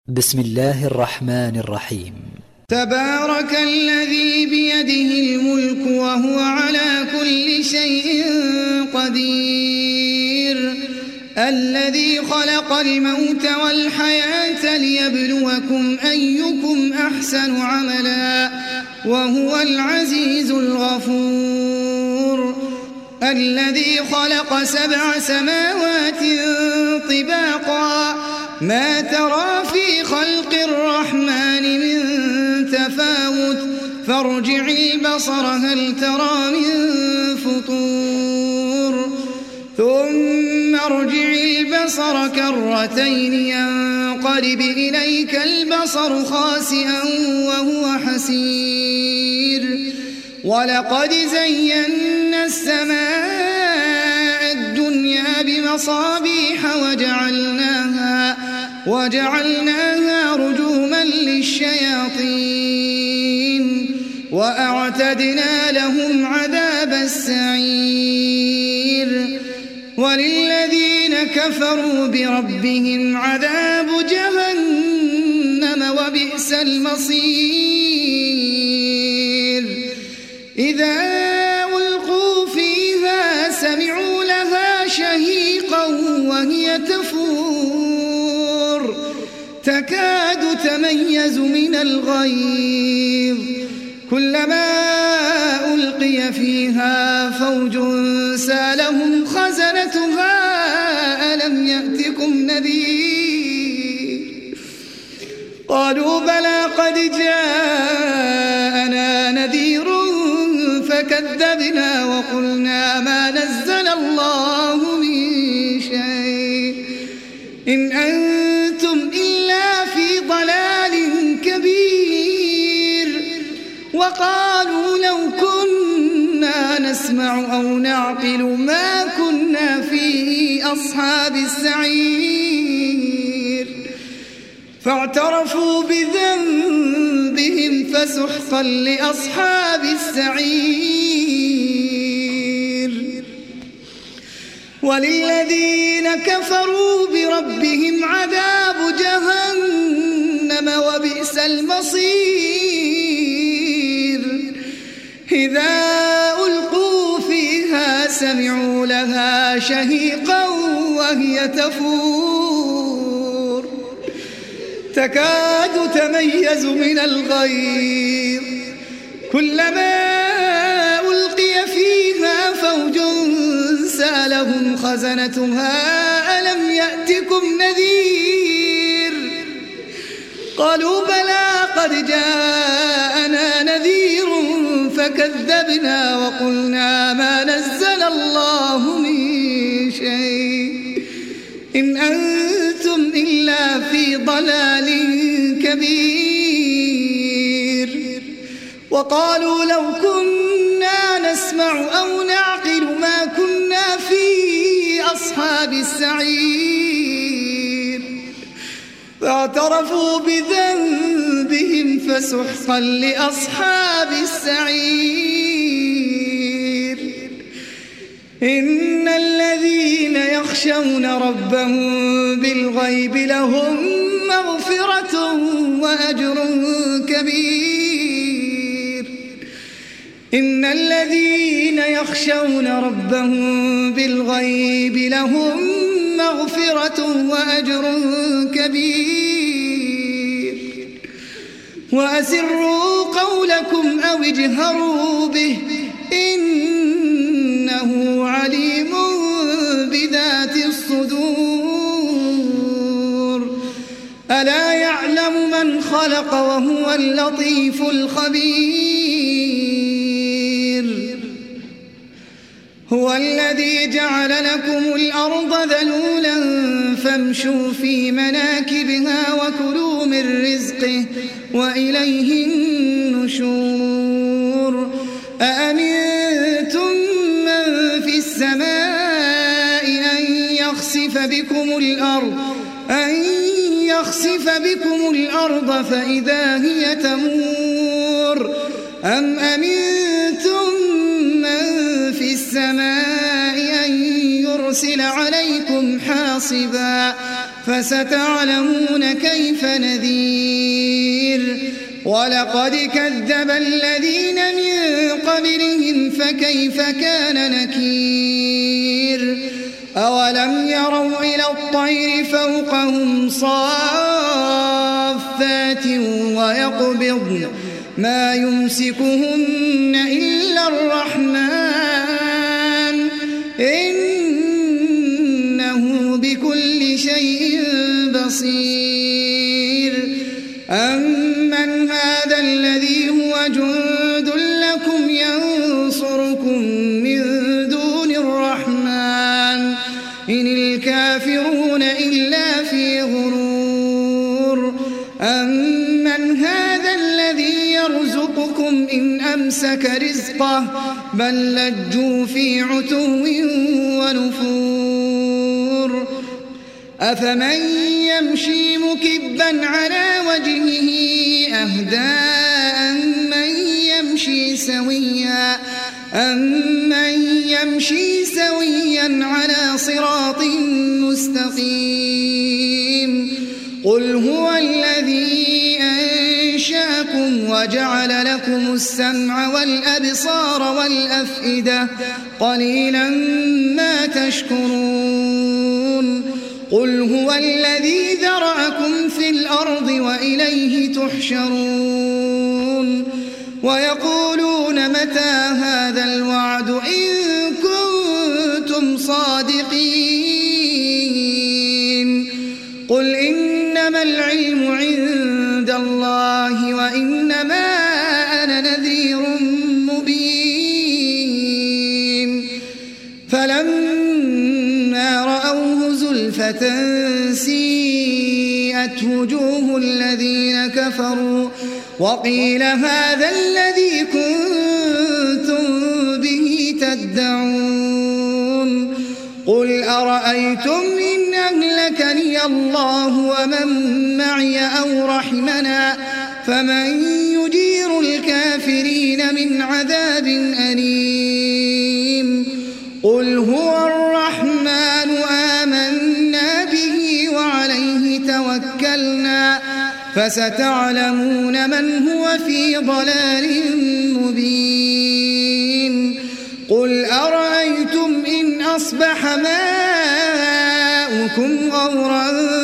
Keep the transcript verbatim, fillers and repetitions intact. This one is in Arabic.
بسم الله الرحمن الرحيم. تبارك الذي بيده الملك وهو على كل شيء قدير، الذي خلق الموت والحياة ليبلوكم أيكم أحسن عملا وهو العزيز الغفور، الذي خلق سبع سماوات طباقا ما ترى في خلق الرحمن من تفاوت فارجع البصر هل ترى من فطور ثم ارجع البصر كرتين ينقلب إليك البصر خاسئا وهو حسير، ولقد زينا السماء الدنيا بمصابيح وجعلناها وجعلناها رجوما للشياطين وأعتدنا لهم عذاب السعير، وللذين كفروا بربهم عذاب جهنم وبئس المصير، إذا ألقوا فيها سمعوا لها شهيقا وهي تفور تكاد تميز من الغيظ، كلما ألقي فيها فوج سالهم خزنتها ألم يأتكم نذير، قالوا بلى قد جاءنا نذير فكذبنا وقلنا ما نزل الله من شيء إن أنتم إلا في ضلال كبير، وقالوا لو كنا نسمع أو نعقل ما كنا في أصحاب السعير، فاعترفوا بذنبهم فسحقا لأصحاب السعير، وللذين كفروا بربهم عذاب جهنم وبئس المصير، إذا ألقوا فيها سمعوا لها شهيقا وهي تفور تكاد تميز من الغيظ، كلما ألقي فيها فوج سألهم خزنتها ألم يأتكم نذير، قالوا بلى قد جاءنا نذير فكذبنا وقلنا ما نزل الله من شيء إن أنتم إلا في ضلال كبير، وقالوا لو كنا نسمع أو نعقل ما كنا في أصحاب السعير، فاعترفوا بذنبهم فسحقا لأصحاب السعير، إن الذين يخشون ربهم بالغيب لهم مغفرة وأجر كبير، إن الذين يخشون ربهم بالغيب لهم مغفرة وأجر كبير، وأسروا قولكم أو اجهروا به إنه عليم بذات الصدور، ألا يعلم من خلق وهو اللطيف الخبير، هو الذي جعل لكم الأرض ذلولا فامشوا في مناكبها وكلوا من رزقه وإليه النشور، أأمنتم من في السماء أن يخسف بكم الأرض أن يخسف بكم الأرض فإذا هي تمور، أم أمنتم من في السماء أن يرسل عليكم حاصبا فستعلمون كيف نذير ولقد كذب الذين من قبلهم فكيف كان نكير أولم يروا إلى الطير فوقهم صافات ويقبضن ما يمسكهن إلا الرحمن إنه بكل شيء بصير أمن هذا الذي هو جند لكم ينصركم من دون الرحمن إن الكافرون إلا في غرور أمن هذا الذي يرزقكم إن أمسك رزقه بل لجوا في عتو ونفور أفمن يمشي مكبا على وجهه أهدى أمن يمشي سويا أمن يمشي سويا على صراط مستقيم قل هو الذي أنشأكم وجعل لكم السمع والأبصار والأفئدة قليلا ما تشكرون قل هو الذي ذرأكم في الأرض وإليه تحشرون ويقولون متى هذا الوعد إن كنتم صادقين قل إنما العلم عند الله وإنما أنا نذير مبين فلما رأوه زلفة سيئت وجوه الذين كفروا وقيل هذا الذي كنتم به تدعون قل أرأيتم إن أهلكني الله ومن معي أو رحمنا فمن يجير الكافرين من عذاب أليم قل هو الرحمن آمنا به وعليه توكلنا فستعلمون من هو في ضلال مبين قل أرأيتم إن أصبح ماؤكم غورا